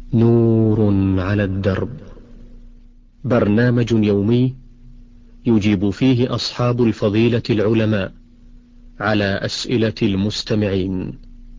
نور على الدرب، برنامج يومي يجيب فيه أصحاب الفضيلة العلماء على أسئلة المستمعين.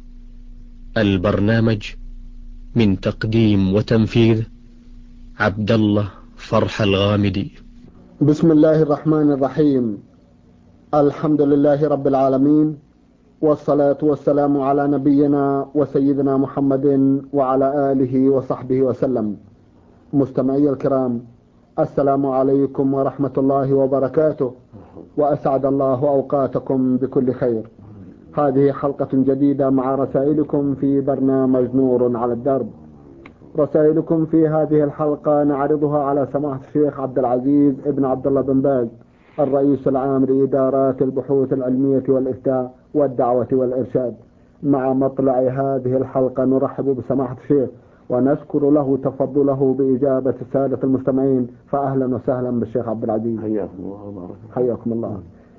البرنامج من تقديم وتنفيذ عبد الله فرح الغامدي. بسم الله الرحمن الرحيم. الحمد لله رب العالمين، والصلاة والسلام على نبينا وسيدنا محمد وعلى آله وصحبه وسلم. مستمعي الكرام، السلام عليكم ورحمة الله وبركاته، وأسعد الله أوقاتكم بكل خير. هذه حلقة جديدة مع رسائلكم في برنامج نور على الدرب. رسائلكم في هذه الحلقة نعرضها على سماحة الشيخ عبد العزيز ابن عبد الله بن باز، الرئيس العام لإدارات البحوث العلمية والإفتاء والدعوة والإرشاد. مع مطلع هذه الحلقة نرحب بسماحة الشيخ ونذكر له تفضله بإجابة السادة المستمعين، فأهلا وسهلا بالشيخ عبد العزيز. حياكم الله وبارك. حياكم الله.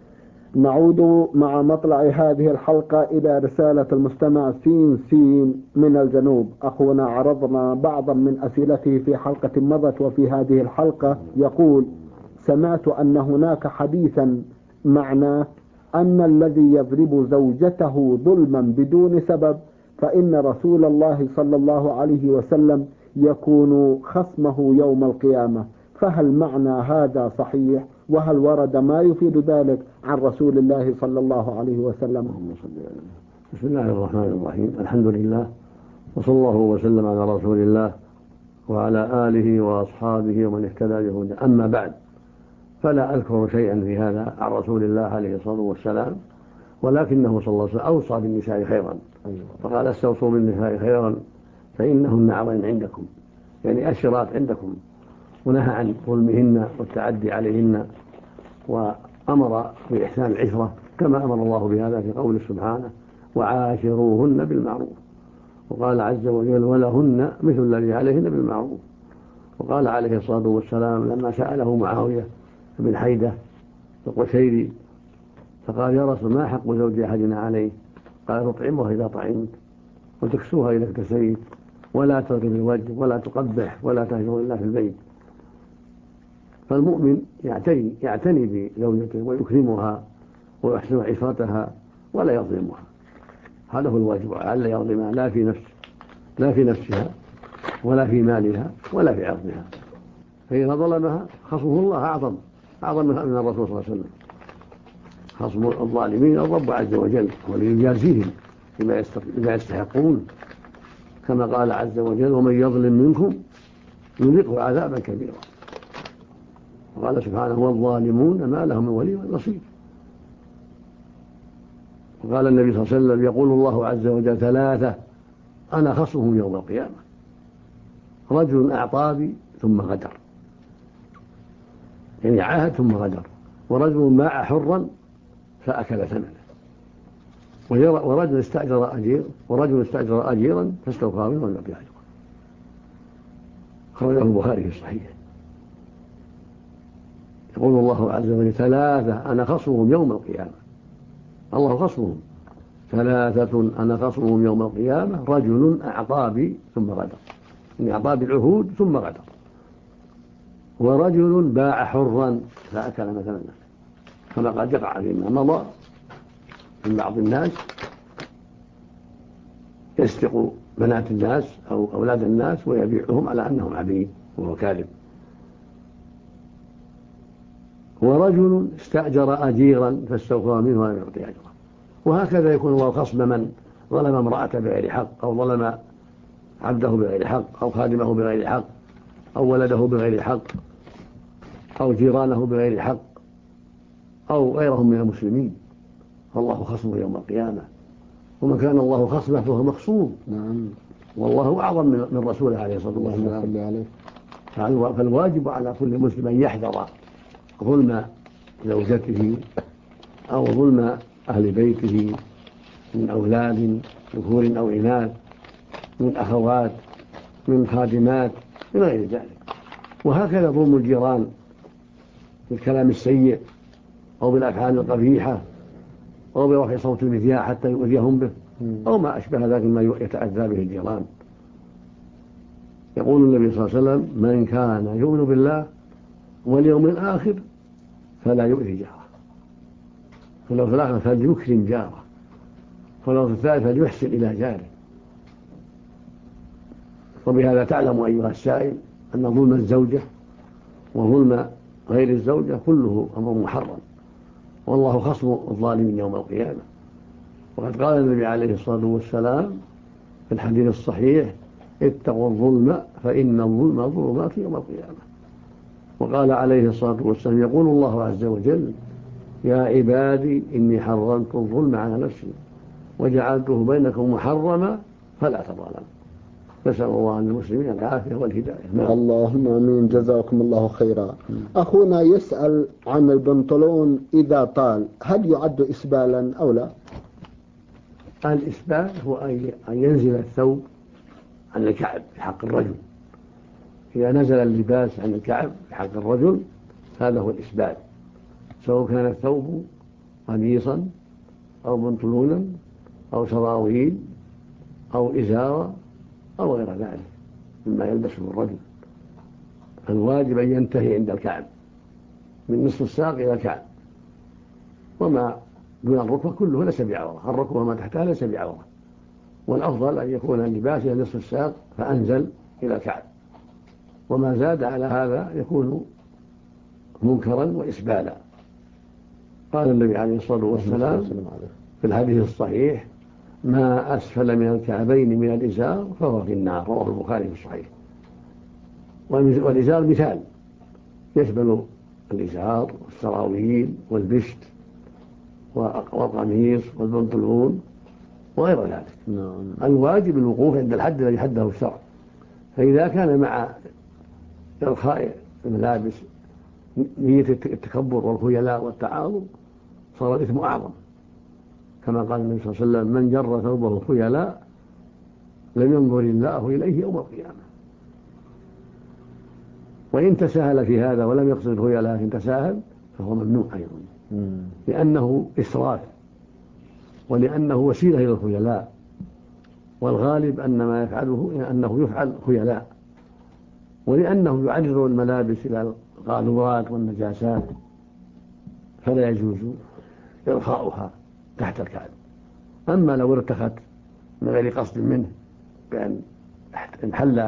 نعود مع مطلع هذه الحلقة إلى رسالة المستمع سين من الجنوب. أخونا عرضنا بعضا من أسئلته في حلقة مضت، وفي هذه الحلقة يقول: سمعت أن هناك حديثا معناه أن الذي يضرب زوجته ظلما بدون سبب فإن رسول الله صلى الله عليه وسلم يكون خصمه يوم القيامة، فهل معنى هذا صحيح؟ وهل ورد ما يفيد ذلك عن رسول الله صلى الله عليه وسلم؟ بسم الله الرحمن الرحيم. الحمد لله، وصلى الله وسلم على رسول الله وعلى آله وأصحابه ومن اهتدى بهداه. أما بعد، فلا أذكر شيئا في هذا عن رسول الله عليه الصلاة والسلام، ولكنه صلى الله عليه وسلم أوصى بالنساء خيرا، فقال: استوصوا بالنساء خيرا فإنهن عوين عندكم، يعني أشرات عندكم، ونهى عن ظلمهن والتعدي عليهن، وأمر بإحسان العشرة كما أمر الله بهذا في قوله سبحانه: وعاشروهن بالمعروف. وقال عز وجل: ولهن مثل الذي عليهن بالمعروف. وقال عليه الصلاة والسلام لما سأله معاوية بن حيدة القشيري فقال: يا رسول، ما حق زوج أحدنا عليه؟ قال: تطعمها إذا طعمت، وتكسوها إذا اكتسيت، ولا تضرب الوجه، ولا تقبح، ولا تهجر إلا في البيت. فالمؤمن يعتني بزوجته ويكرمها ويحسن عشرتها ولا يظلمها. هذا هو الواجب، ألا يظلمها لا في نفسها ولا في مالها ولا في عرضها. فإذا ظلمها خصمه الله أعظم من الرسول صلى الله عليه وسلم. خصم الظالمين الرب عز وجل وليجازيهم بما يستحقون، كما قال عز وجل: ومن يظلم منكم يذقه عذابا كبيرا. وقال سبحانه: والظالمون ما لهم من ولي ونصير. وقال النبي صلى الله عليه وسلم: يقول الله عز وجل: ثلاثة أنا خصمهم يوم القيامة: رجل أعطى بي ثم غدر، يعني عاهد ثم غدر، ورجل باع حرا فأكل ثمنه، ورجل استأجر أجيرا فاستوفى منه ولم يعطيه أجره. خرجه البخاري في الصحيح. يقول الله عز وجل: ثلاثة أنا خصمهم يوم القيامة. الله خصمهم. ثلاثة أنا خصمهم يوم القيامة: رجل أعطى بي ثم غدر، يعني أعطى بالعهود ثم غدر، ورجل باع حرا فأكل مثلا، كما قد يقع فيما مضى من بعض الناس يسرق بنات الناس أو أولاد الناس ويبيعهم على أنهم عبيد وهو كاذب. ورجل استأجر أجيرا فاستوفى منه ولم يعطيه أجره. وهكذا يكون الله خصم من ظلم امرأة بغير حق، أو ظلم عبده بغير حق، أو خادمه بغير حق، أو ولده بغير حق، أو جيرانه بغير حق، أو غيرهم من المسلمين، فالله خصمه يوم القيامة. ومن كان الله خصمه فهو مخصوم. نعم. والله أعظم من رسوله عليه الصلاة والسلام. فالواجب على كل مسلم أن يحذر ظلم زوجته أو ظلم أهل بيته من أولاد ذكور أو إناث، من أخوات، من خادمات، من غير ذلك. وهكذا ظلم الجيران بالكلام السيء أو بالأفعال القبيحة أو برفع صوت المذياع حتى يؤذيهم به، أو ما أشبه ذلك مما يتأذى به الجيران. يقول النبي صلى الله عليه وسلم: من كان يؤمن بالله واليوم الآخر فلا يؤذي جاره، فلو في الآخر فليكرم جاره، فلو في الثالث فليحسن إلى جاره. وبهذا تعلم أيها السائل أن ظلم الزوجة وظلم غير الزوجة كله أمر محرم، والله خصم الظالمين يوم القيامة. وقد قال النبي عليه الصلاة والسلام في الحديث الصحيح: اتقوا الظلم فإن الظلم ظلمات يوم القيامة. وقال عليه الصلاة والسلام: يقول الله عز وجل: يا عبادي إني حرمت الظلم على نفسي وجعلته بينكم محرما فلا تظالموا. نسأل الله للمسلمين العافية والهداية. اللهم آمين. جزاكم الله خيرا. أخونا يسأل عن البنطلون إذا طال هل يعد إسبالا أو لا؟ الإسبال هو أن ينزل الثوب عن الكعب في حق الرجل. إذا نزل اللباس عن الكعب في حق الرجل هذا هو الإسبال، سواء كان الثوب قميصا أو بنطلونا أو سراويل أو إزارة أو غير ذلك مما يلبسه الرجل. الواجب أن ينتهي عند الكعب من نصف الساق إلى الكعب، وما دون الركبة كله ليس بعورة، الركبة وما تحتها ليس بعورة. والأفضل أن يكون اللباس إلى نصف الساق فأنزل إلى الكعب، وما زاد على هذا يكون منكرا وإسبالا. قال النبي عليه الصلاة والسلام في الحديث الصحيح: ما أسفل من الكعبين من الإزار فهو في النار، رواه البخاري في الصحيح. والإزار مثال يشمل الإزار والسراويل والبشت والقميص والبنطلون وغير ذلك. الواجب الوقوف عند الحد الذي حده الشرع، فإذا كان مع إرخاء الملابس نية التكبر والخيلاء والتعاظم صار الإثم أعظم، كما قال النبي صلى الله عليه وسلم: من جر ثوبه خيلاء لم ينظر الله إليه يوم القيامة. وإن تساهل في هذا ولم يقصد الخيلاء لكن تساهل فهو ممنوع أيضا، لأنه إسراف ولأنه وسيلة إلى الخيلاء، والغالب أن ما يفعله أنه يفعل خيلاء، ولأنه يعرض الملابس إلى القاذورات والنجاسات فلا يجوز إرخاؤها تحت الكعب. أما لو ارتخت من غير قصد منه بأن انحل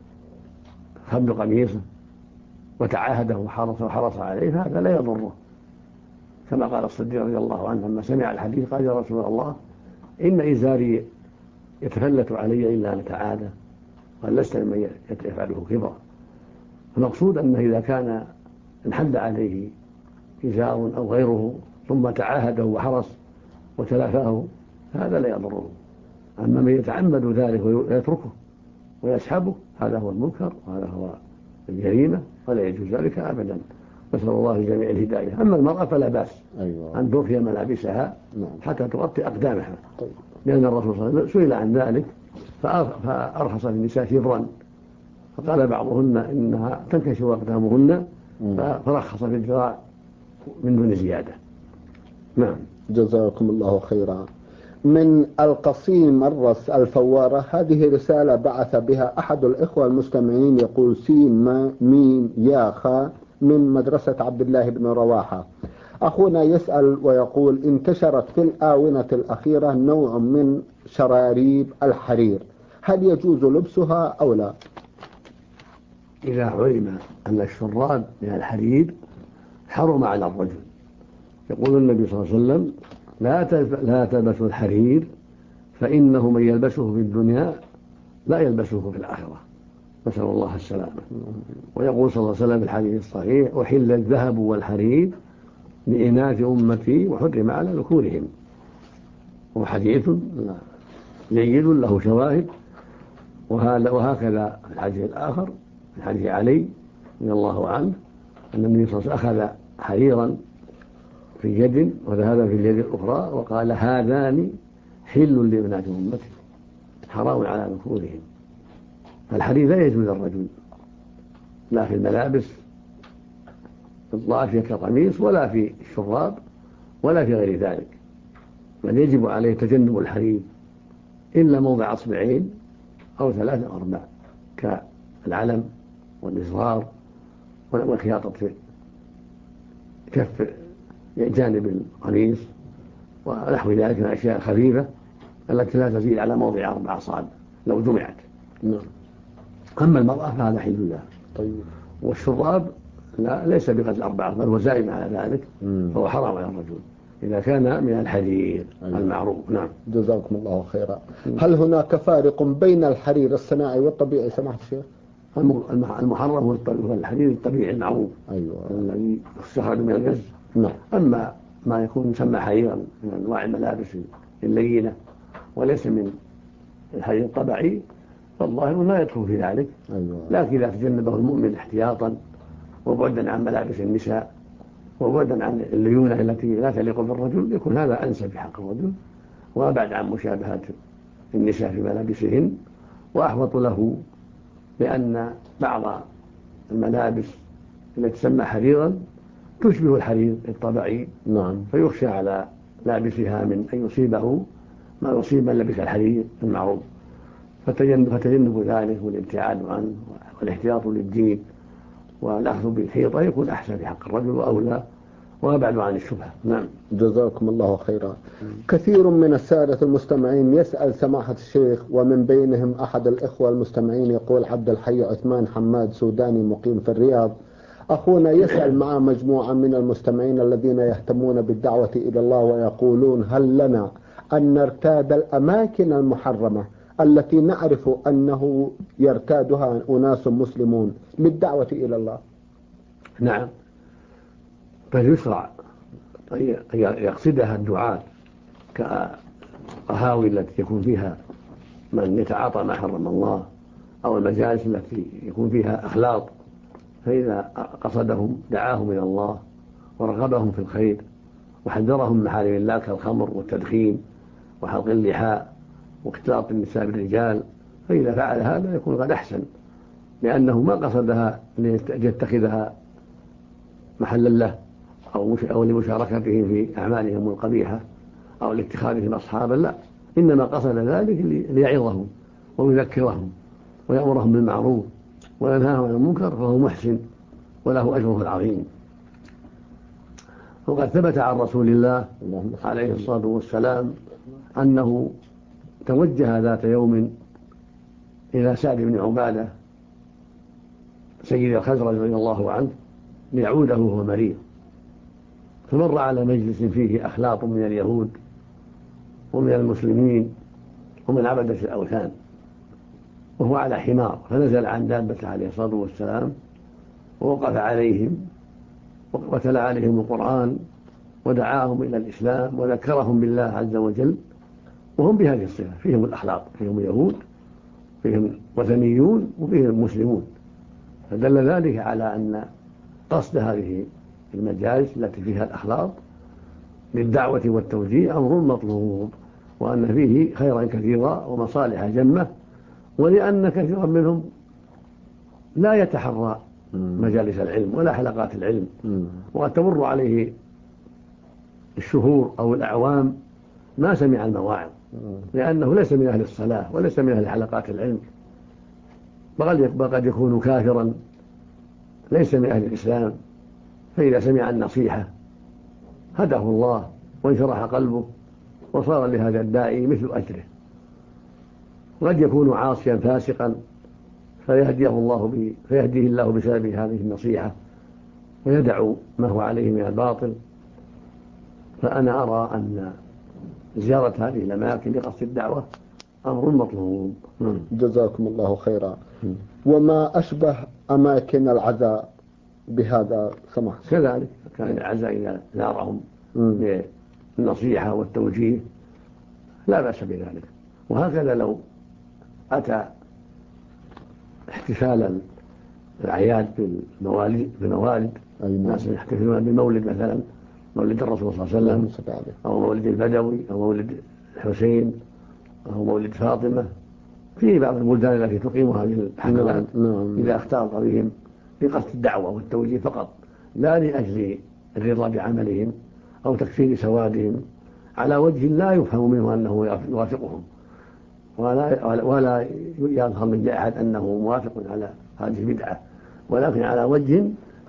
خد قميصه وتعاهده وحرص عليه فهذا لا يضره، كما قال الصديق رضي الله عنه لما سمع الحديث قال: يا رسول الله إن إزاري يتفلت علي إلا أن أتعاهده، قال: لست ممن يفعله كبرا. المقصود أنه إذا كان انحل عليه إزار أو غيره ثم تعاهده وحرص وتلافاه هذا لا يضره. أما من يتعمد ذلك ويتركه ويسحبه هذا هو المنكر وهذا هو الجريمة ولا يجوز ذلك أبدا. نسأل الله لجميع الهداية. أما المرأة فلا بأس أن ترخي ملابسها حتى تغطي أقدامها، لأن الرسول صلى الله عليه وسلم سئل عن ذلك فأرخص للنساء شبرا، فقال بعضهن إنها تنكشف أقدامهن فرخص في الذراع من دون زيادة. نعم. جزاكم الله خيرا. من القصيم الرس الفوارة، هذه رسالة بعث بها أحد الإخوة المستمعين يقول: سين ميم يا خا من مدرسة عبد الله بن رواحة. أخونا يسأل ويقول: انتشرت في الآونة الأخيرة نوع من شراريب الحرير، هل يجوز لبسها أو لا؟ إذا علم أن الشراب من الحرير حرم على الرجل. يقول النبي صلى الله عليه وسلم: لا تلبسوا الحرير فإنه من يلبسه في الدنيا لا يلبسه في الآخرة، نسأل الله السلامة. ويقول صلى الله عليه وسلم في الحديث الصحيح: أحل الذهب والحرير لإناث أمتي وحرم على ذكورهم. وحديث جيد له شواهد. وهكذا في الحديث الآخر في حديث علي رضي الله عنه أن النبي صلى الله عليه وسلم أخذ حريرا في يد وذهب في اليد الأخرى وقال: هذان حل لبنات أمتي حرام على ذكورهم. فالحرير لا يجوز للرجل لا في الملابس الضافية كالقميص ولا في الشراب ولا في غير ذلك، بل يجب عليه تجنب الحرير إلا موضع أصبعين أو 3 أو 4 العلم والإصرار والخياطة في كف جانب القميص ونحو ذلك من الأشياء الخفيفة التي لا تزيد على موضع 4 أصابع لو جمعت. أما المرأة فهذا حل لها. طيب. والشراب ليس بقدر 4 بل وزائم على ذلك، فهو حرام على الرجل إذا كان من الحرير المعروف. نعم. جزاكم الله خيرا. هل هناك فارق بين الحرير الصناعي والطبيعي سماحة الشيخ؟ المحرم هو الحرير الطبيعي المعروف. أيوة. الذي يستخرج من الغز. نعم. أما ما يكون يسمى حريرا من أنواع الملابس اللينة وليس من الحرير الطبيعي فالظاهر لا يدخل في ذلك. أيوة. لكن إذا تجنبه المؤمن احتياطا وبعدا عن ملابس النساء وبعدا عن الليونة التي لا تليق بالرجل يكون هذا أنسب بحق الرجل وأبعد عن مشابهة النساء في ملابسهن وأحوط له، لأن بعض الملابس التي تسمى حريرا تشبه الحرير الطبيعي. نعم. فيخشى على لابسها من أن يصيبه ما يصيب من لبس الحرير المعروف، فتجنب ذلك والابتعاد عنه والاحتياط للدين والأخذ بالحيطة يكون أحسن في حق الرجل وأولى وأبعد عن الشبهة. نعم. جزاكم الله خيرا. كثير من السادة المستمعين يسأل سماحة الشيخ، ومن بينهم أحد الإخوة المستمعين يقول عبد الحي عثمان حماد سوداني مقيم في الرياض. أخونا يسأل مع مجموعة من المستمعين الذين يهتمون بالدعوة إلى الله ويقولون هل لنا أن نرتاد الأماكن المحرمة التي نعرف أنه يرتادها أناس مسلمون للدعوة إلى الله؟ نعم، بل يشرع أن يقصدها الدعاة كقهاوي التي يكون فيها من يتعاطى ما حرم الله أو المجالس التي يكون فيها أخلاط، فإذا قصدهم دعاهم إلى الله ورغبهم في الخير وحذرهم من محارم الله كالخمر والتدخين وحلق اللحى واختلاط النساء بالرجال، فإذا فعل هذا يكون قد أحسن، لأنه ما قصدها ليتخذها محلا له أو لمشاركتهم في أعمالهم القبيحة أو لاتخاذهم أصحابا، لا، إنما قصد ذلك ليعظهم ويذكرهم ويأمرهم بالمعروف وينهاهم عن المنكر، فهو محسن وله أجره العظيم. وقد ثبت عن رسول الله عليه الصلاة والسلام أنه توجه ذات يوم إلى سعد بن عبادة سيد الخزرج رضي الله عنه ليعوده وهو مريض، فمر على مجلس فيه أخلاط من اليهود ومن المسلمين ومن عبدة الأوثان، وهو على حمار، فنزل عن دابته عليه الصلاة والسلام ووقف عليهم وتلا عليهم القرآن ودعاهم إلى الإسلام وذكرهم بالله عز وجل، وهم بهذه الصفة، فيهم الأخلاط، فيهم يهود، فيهم وثنيون، وفيهم مسلمون، فدل ذلك على أن قصد هذه المجالس التي فيها الأخلاط للدعوة والتوجيه أمر مطلوب، وأن فيه خيرا كثيرا ومصالح جمة، ولأن كثيرا منهم لا يتحرى مجالس العلم ولا حلقات العلم، وقد تمر عليه الشهور أو الأعوام ما سمع المواعظ، لأنه ليس من أهل الصلاة وليس من أهل حلقات العلم، بل قد يكون كافرا ليس من أهل الإسلام، فإذا سمع النصيحة هداه الله وانشرح قلبه وصار لهذا الداعي مثل أجره. قد يكون عاصيا فاسقا فيهديه الله بسبب هذه النصيحة ويدعو ما هو عليه من الباطل. فأنا أرى أن زيارة هذه الأماكن لقصد الدعوة أمر مطلوب. جزاكم الله خيرا. وما أشبه أماكن العزاء بهذا سمح؟ كذلك كان العزاء إذا زارهم للنصيحة والتوجيه لا بأس بذلك. وهكذا لو أتى احتفال الأعياد بالموالد، الناس يحتفلون بالمولد مثلا مولد الرسول صلى الله عليه وسلم أو مولد البدوي أو مولد الحسين أو مولد فاطمة، في بعض البلدان التي تقيم هذه الحفلات إذا اختلط بهم بقصد الدعوة والتوجيه فقط، لا لأجل الرضا بعملهم أو تكفير سوادهم على وجه لا يفهم منه أنه يوافقهم، ولا يظهر من أحد أنه موافق على هذه البدعة، ولكن على وجه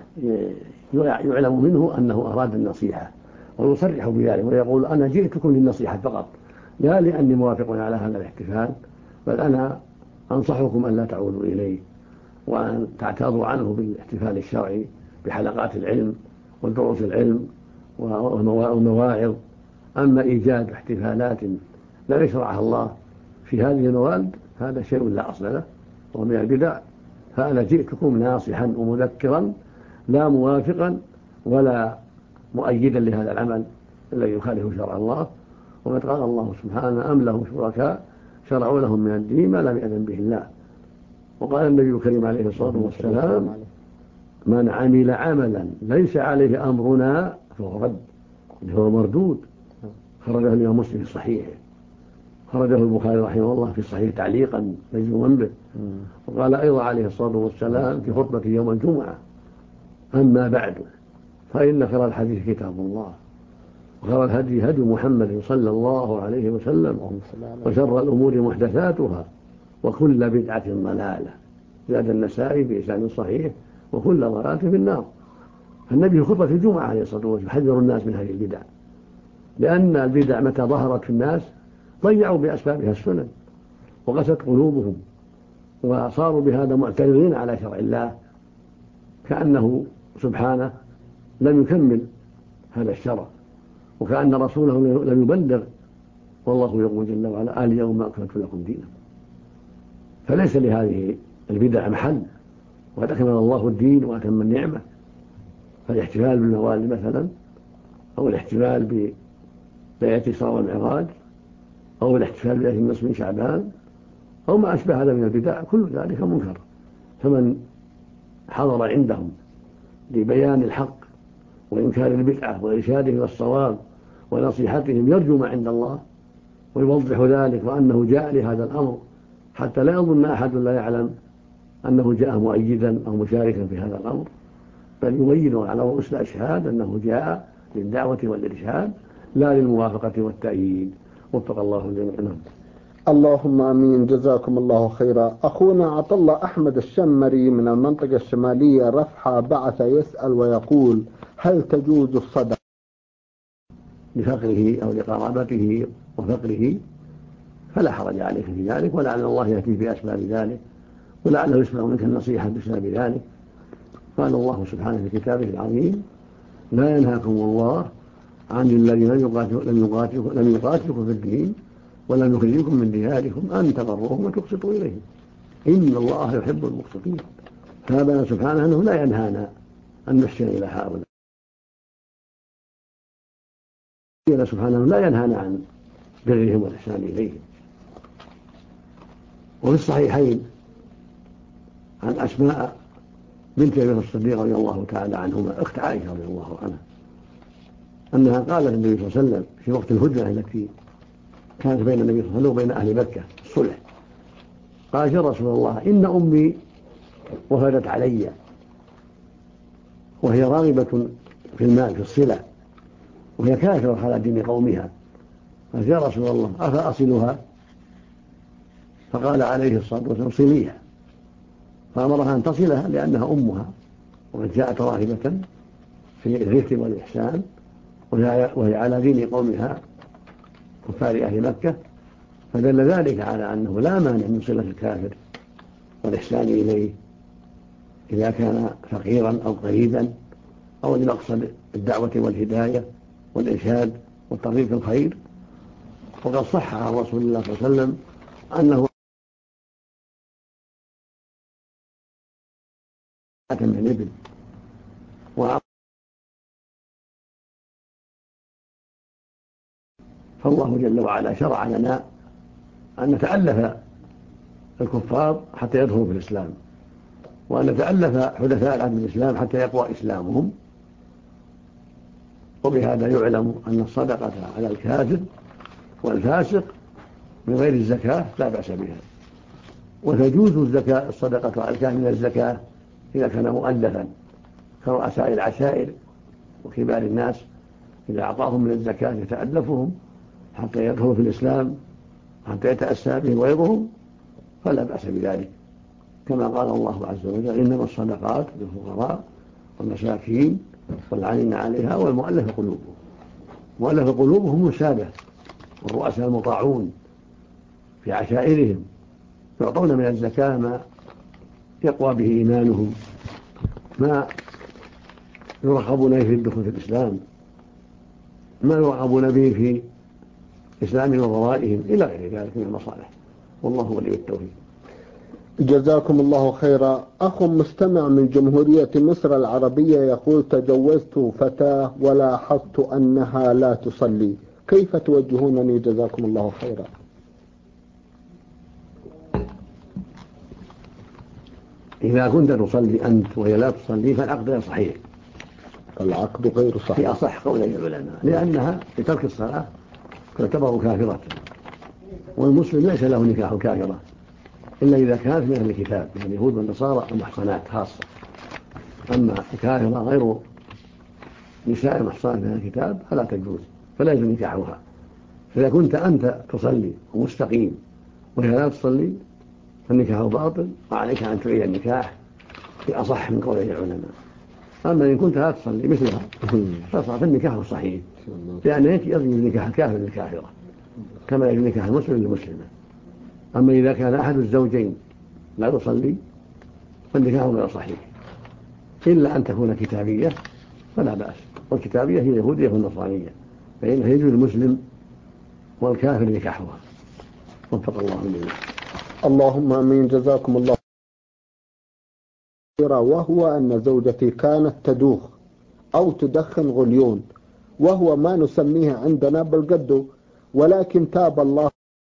يعلم منه أنه أراد النصيحة، ويصرح بذلك ويقول أنا جئتكم للنصيحة فقط، لا لأني موافق على هذا الاحتفال، بل أنا أنصحكم أن لا تعودوا إليه، وأن تعتاضوا عنه بالاحتفال الشرعي بحلقات العلم ودروس العلم والمواعظ. أما إيجاد احتفالات لا يشرعها الله في هذه الموالد هذا شيء لا أصل له ومن البدع. فأنا جئتكم ناصحا ومذكرا لا موافقا ولا مؤيدا لهذا العمل الذي يخالف شرع الله. وقد قال الله سبحانه أم لهم شركاء شرعوا لهم من الدين ما لم يأذن به الله. وقال النبي الكريم عليه الصلاة والسلام من عمل عملا ليس عليه أمرنا فهو رد، هو مردود. خرجه الإمام مسلم في صحيحه، خرجه البخاري رحمه الله في صحيح تعليقا مجزوما به. وقال أيضا عليه الصلاة والسلام في خطبة يوم الجمعة أما بعد فإن خير الحديث كتاب الله وخير الهدي هدي محمد صلى الله عليه وسلم وشر الأمور محدثاتها وكل بدعة ضلالة. زاد النسائي بإسناد صحيح وكل ضلالة في النار. النبي خطبة الجمعة عليه الصلاة والسلام يحذر الناس من هذه البدع، لأن البدع متى ظهرت في الناس ضيعوا بأسبابها السنن وقست قلوبهم وصاروا بهذا معترضين على شرع الله، كأنه سبحانه لم يكمل هذا الشرع وكأن رسوله لم يبلغ، والله يقول جل وعلا اليوم أكملت لكم دينكم. فليس لهذه البدع محل، وقد أكمل الله الدين وأتم النعمة. فالاحتفال بالموالد مثلا، أو الاحتفال بليلة الإسراء والمعراج، أو الاحتفال بليلة النصف من شعبان، أو ما أشبه هذا من البدع، كل ذلك منكر. فمن حضر عندهم لبيان الحق وإنكار البدعة وإرشادهم إلى الصواب ونصيحتهم يرجو ما عند الله ويوضح ذلك وأنه جاء لهذا الأمر، حتى لا يظن أحد لا يعلم أنه جاء مؤيدا أو مشاركا في هذا الأمر، بل يبين على رؤوس الأشهاد أنه جاء للدعوة والإرشاد لا للموافقة والتأييد. وفق الله الجميع. اللهم امين. جزاكم الله خيرا. اخونا عطله احمد الشمري من المنطقه الشماليه رفحه بعث يسال ويقول: هل تجوز الصدقه لفقره او لقرابته وفقره؟ فلا حرج عليك في ذلك، ولعل الله ياتي باسباب ذلك، ولعله يسمع منك النصيحه بسبب ذلك. قال الله سبحانه في كتابه العظيم: لا ينهاكم الله عن الذين لم يقاتلكم في الدين ولم يخرجكم من دياركم أن تبروهم وتقسطوا إليهم إن الله يحب المقسطين. فبين سبحانه أنه لا ينهانا أن نحسن إلى هؤلاء، سبحانه لا ينهانا عن برهم والإحسان إليهم. وفي الصحيحين عن أسماء بنت أبي بكر الصديق رضي الله تعالى عنهما أخت عائشة رضي الله عنها أنها قالت للنبي صلى الله عليه وسلم في وقت الهدنة التي كانت بين النبي صلى الله عليه وسلم وبين أهل مكة الصلح، قالت: يا رسول الله إن أمي وفدت علي وهي راغبة في المال في الصلة وهي كافرة على دين قومها، قالت: يا رسول الله أفأصلها؟ فقال عليه الصلاة والسلام: صليها. فأمرها أن تصلها لأنها أمها وقد جاءت راغبة في الرفق والإحسان وهي على دين قومها كفار أهل مكة. فدل ذلك على أنه لا مانع من صلة الكافر والإحسان إليه إذا كان فقيرا أو قريبا أو لمقصد الدعوة والهداية والإرشاد والترغيب في الخير. وقد صح عن رسول الله صلى الله عليه وسلم أنه من ابن فالله جل وعلا شرع لنا أن نتألف الكفار حتى يدخلوا في الإسلام، وأن نتألف حدثاء العهد بالإسلام حتى يقوى إسلامهم. وبهذا يعلم أن الصدقة على الكافر والفاسق من غير الزكاة لا بأس بها، وتجوز الصدقة على الكافر من الزكاة إذا كان مؤلفا كرؤساء العشائر وكبار الناس، إذا أعطاهم من الزكاة يتألفهم حتى يدخلوا في الإسلام حتى يتأسى بهم غيرهم فلا بأس بذلك، كما قال الله عز وجل إنما الصدقات للفقراء والمساكين والعاملين عليها والمؤلف قلوبهم. مؤلف قلوبهم السادة والرؤساء المطاعون في عشائرهم، يعطون من الزكاة ما يقوى به إيمانهم، ما يرغبون به في الدخول في الإسلام، ما يرغبون به في إسلام وضرائهم إلى غير ذلك من المصالح، والله ولي التوفيق. جزاكم الله خيرا. أخ مستمع من جمهورية مصر العربية يقول: تجوزت فتاة ولاحظت أنها لا تصلي، كيف توجهونني جزاكم الله خيرا؟ إذا كنت تصلي أنت وهي لا تصلي فالعقد غير صحيح. العقد غير صحيح في أصح قولي العلماء، لأنها بترك الصلاة تعتبر كافرة، والمسلم ليس له نكاح كافرة إلا إذا كانت من أهل الكتاب من اليهود والنصارى المحصنات خاصة. أما الكافرة غير نساء محصنات من أهل الكتاب فلا تجوز، فلا يجوز نكاحها. فإذا كنت أنت تصلي ومستقيم وهي لا تصلي فالنكاح باطل، وعليك أن تعيد النكاح في أصح من قول العلماء. أما إن كنت لا تصلي مثلها فالنكاح صحيح، لأن يجوز نكاح الكافر للكافرة كما يجوز نكاح المسلم للمسلمة. أما إذا كان أحد الزوجين لا يصلي فالنكاح غير صحيح، إلا أن تكون كتابية فلا بأس، والكتابية هي اليهودية والنصرانية، فإنه يجوز المسلم والكافر نكاحها. وفق الله من اللهم آمين. جزاكم الله خيرا. وهو أن زوجتي كانت تدوخ أو تدخن غليون، وهو ما نسميه عندنا بالقدو، ولكن تاب الله،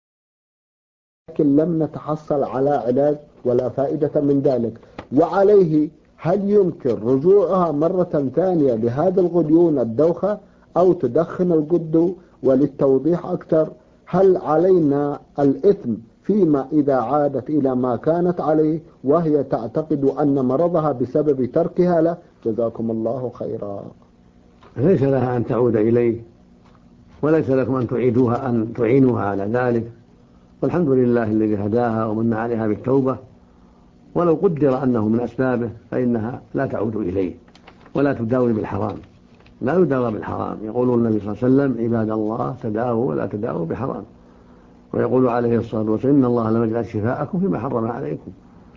لكن لم نتحصل على علاج ولا فائدة من ذلك. وعليه هل يمكن رجوعها مرة ثانية لهذا الغليون الدوخة أو تدخن القدو؟ وللتوضيح أكثر، هل علينا الإثم فيما إذا عادت إلى ما كانت عليه وهي تعتقد أن مرضها بسبب تركها له؟ جزاكم الله خيرا. ليس لها أن تعود إليه، وليس لكم أن تعينوها على ذلك، والحمد لله الذي هداها ومن عليها بالتوبة. ولو قدر أنه من أسبابه فإنها لا تعود إليه ولا تداوي بالحرام، لا يداوى بالحرام. يقول النبي صلى الله عليه وسلم: عباد الله تداووا ولا تداووا بحرام. ويقول عليه الصلاة والسلام: إن الله لم يجعل شفاءكم فيما حرم عليكم.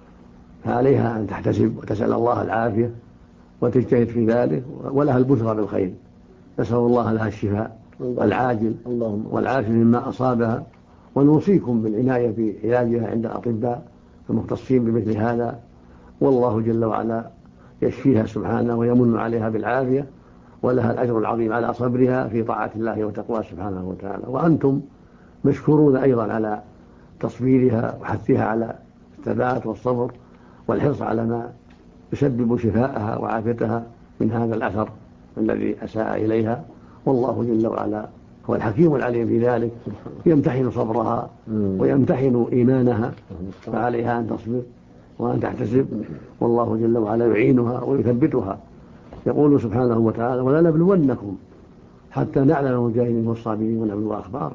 فعليها أن تحتسب وتسأل الله العافية وتجتهد في ذلك، ولها البشرى بالخير. نسأل الله لها الشفاء العاجل والعافية مما أصابها، ونوصيكم بالعناية بعلاجها عند الأطباء المختصين بمثل هذا، والله جل وعلا يشفيها سبحانه ويمن عليها بالعافية، ولها الأجر العظيم على صبرها في طاعة الله وتقواه سبحانه وتعالى. وأنتم مشكورون أيضا على تصبيرها وحثها على الثبات والصبر والحرص على ما يسبب شفاءها وعافيتها من هذا الأثر الذي أساء إليها. والله جل وعلا هو الحكيم العليم في ذلك، يمتحن صبرها ويمتحن إيمانها، فعليها أن تصبر وأن تحتسب، والله جل وعلا يعينها ويثبتها. يقول سبحانه وتعالى: ولا نبلونكم حتى نعلم المجاهدين والصابرين ونبلو أخبارهم.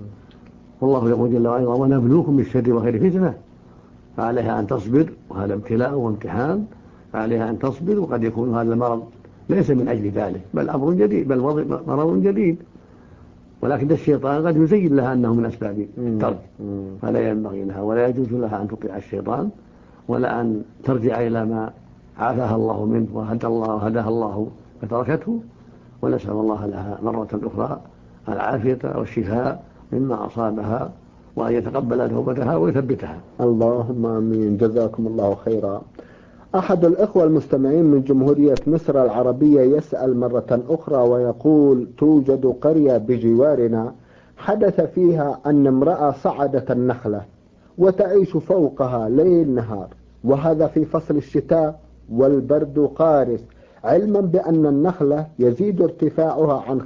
والله يقول جل وعلا: ونبلوكم بالشر والخير فتنة. فعليها أن تصبر، وهذا ابتلاء وامتحان، فعليها أن تصبر. وقد يكون هذا المرض ليس من أجل ذلك، بل أمر جديد، بل مرض جديد، ولكن الشيطان قد يزين لها أنه من أسباب الترك، فلا ينبغي لها ولا يجوز لها أن تطيع الشيطان، ولا أن ترجع إلى ما عافاها الله منه وهداها الله فتركته. ونسأل الله لها مرة أخرى العافية والشفاء مما أصابها، وأن يتقبل توبتها ويثبتها. اللهم آمين. جزاكم الله خيرا. أحد الإخوة المستمعين من جمهورية مصر العربية يسأل مرة أخرى ويقول: توجد قرية بجوارنا حدث فيها أن امرأة صعدت النخلة وتعيش فوقها ليل نهار، وهذا في فصل الشتاء والبرد قارس، علما بأن النخلة يزيد ارتفاعها عن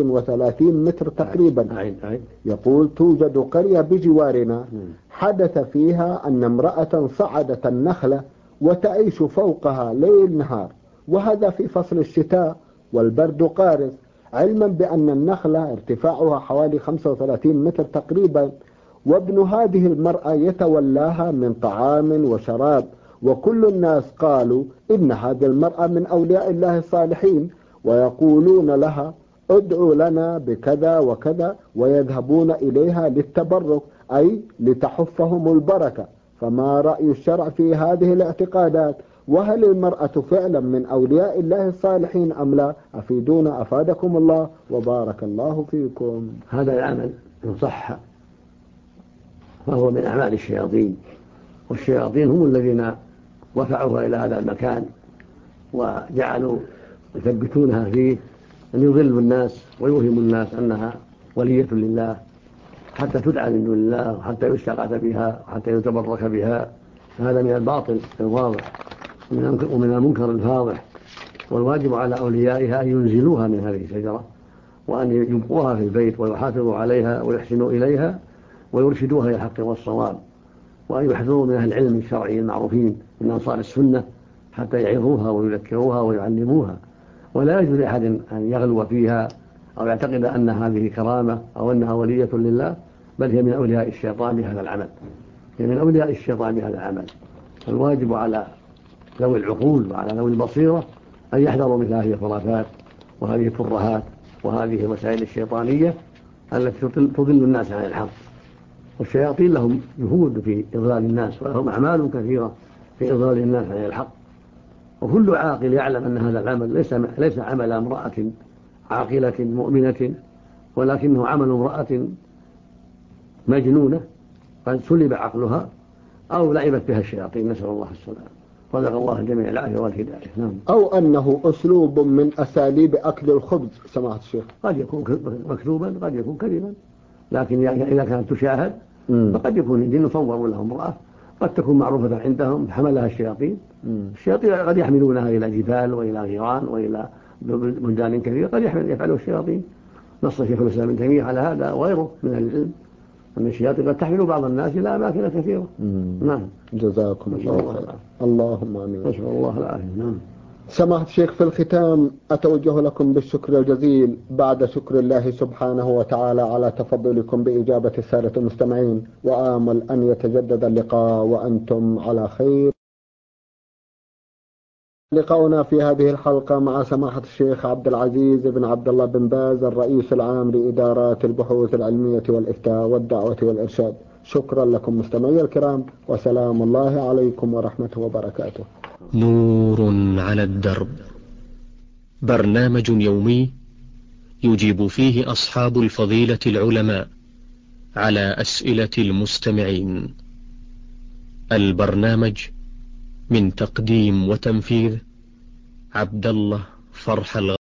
35 متر تقريبا. يقول: توجد قرية بجوارنا حدث فيها أن امرأة صعدت النخلة وتعيش فوقها ليل نهار، وهذا في فصل الشتاء والبرد قارس، علما بأن النخلة ارتفاعها حوالي 35 متر تقريبا، وابن هذه المرأة يتولاها من طعام وشراب، وكل الناس قالوا إن هذه المرأة من أولياء الله الصالحين، ويقولون لها ادعوا لنا بكذا وكذا، ويذهبون إليها للتبرك أي لتحفهم البركة. فما رأي الشرع في هذه الاعتقادات؟ وهل المرأة فعلا من أولياء الله الصالحين أم لا؟ أفيدونا أفادكم الله وبارك الله فيكم. هذا العمل إن صح فهو من أعمال الشياطين، والشياطين هم الذين رفعوها إلى هذا المكان وجعلوا يثبتونها فيه، أن يضلوا الناس ويوهموا الناس أنها ولية لله حتى تدعى من دون الله وحتى يستغاث بها وحتى يتبرك بها. هذا من الباطل الواضح ومن المنكر الفاضح، والواجب على أوليائها أن ينزلوها من هذه الشجرة وأن يبقوها في البيت ويحافظوا عليها ويحسنوا إليها ويرشدوها إلى الحق والصواب، وأن يحذروا من أهل العلم الشرعي المعروفين من أنصار السنة حتى يعظوها ويذكروها ويعلموها. ولا يجوز لأحد أن يغلو فيها أو يعتقد أن هذه كرامة أو أنها ولية لله، بل هي من أولياء الشيطان بهذا العمل، هي من أولياء الشيطان بهذا العمل. الواجب على ذوي العقول وعلى ذوي البصيرة أن يحذروا مثل هذه الخرافات وهذه الترهات وهذه الوسائل الشيطانية التي تضل الناس عن الحق. والشياطين لهم جهود في إضلال الناس ولهم أعمال كثيرة في إضلال الناس عن الحق، وكل عاقل يعلم أن هذا العمل ليس عمل امرأة عاقلة مؤمنة، ولكنه عمل امرأة مجنونة قد سلب عقلها أو لعبت بها الشياطين، نسأل الله السلامة. صدق الله الجميع العافية والهداية. نعم. أو أنه أسلوب من أساليب أكل الخبز سماحة الشيخ، قد يكون مكتوبا قد يكون كذبا، لكن إذا كانت تشاهد فقد يكون الجن صوروا لهم امرأة قد تكون معروفة عندهم حملها الشياطين. الشياطين قد يحملونها إلى جبال وإلى غيران وإلى بلدان كثيرة قد يفعلوا الشياطين. نص شيخ الإسلام ابن تيمية على هذا وغيره من العلم أن الشياطين قد تحمل بعض الناس إلى أماكن كثيرة. نعم. جزاكم الله خير. اللهم آمين. نسأل الله العافية. نعم. سماحة الشيخ، في الختام أتوجه لكم بالشكر الجزيل بعد شكر الله سبحانه وتعالى على تفضلكم بإجابة السادة المستمعين، وآمل أن يتجدد اللقاء وأنتم على خير. لقاؤنا في هذه الحلقة مع سماحة الشيخ عبد العزيز بن عبد الله بن باز، الرئيس العام لإدارات البحوث العلمية والإفتاء والدعوة والإرشاد. شكرا لكم مستمعي الكرام، وسلام الله عليكم ورحمته وبركاته. نور على الدرب، برنامج يومي يجيب فيه أصحاب الفضيلة العلماء على أسئلة المستمعين. البرنامج من تقديم وتنفيذ عبد الله فرح الغامدي.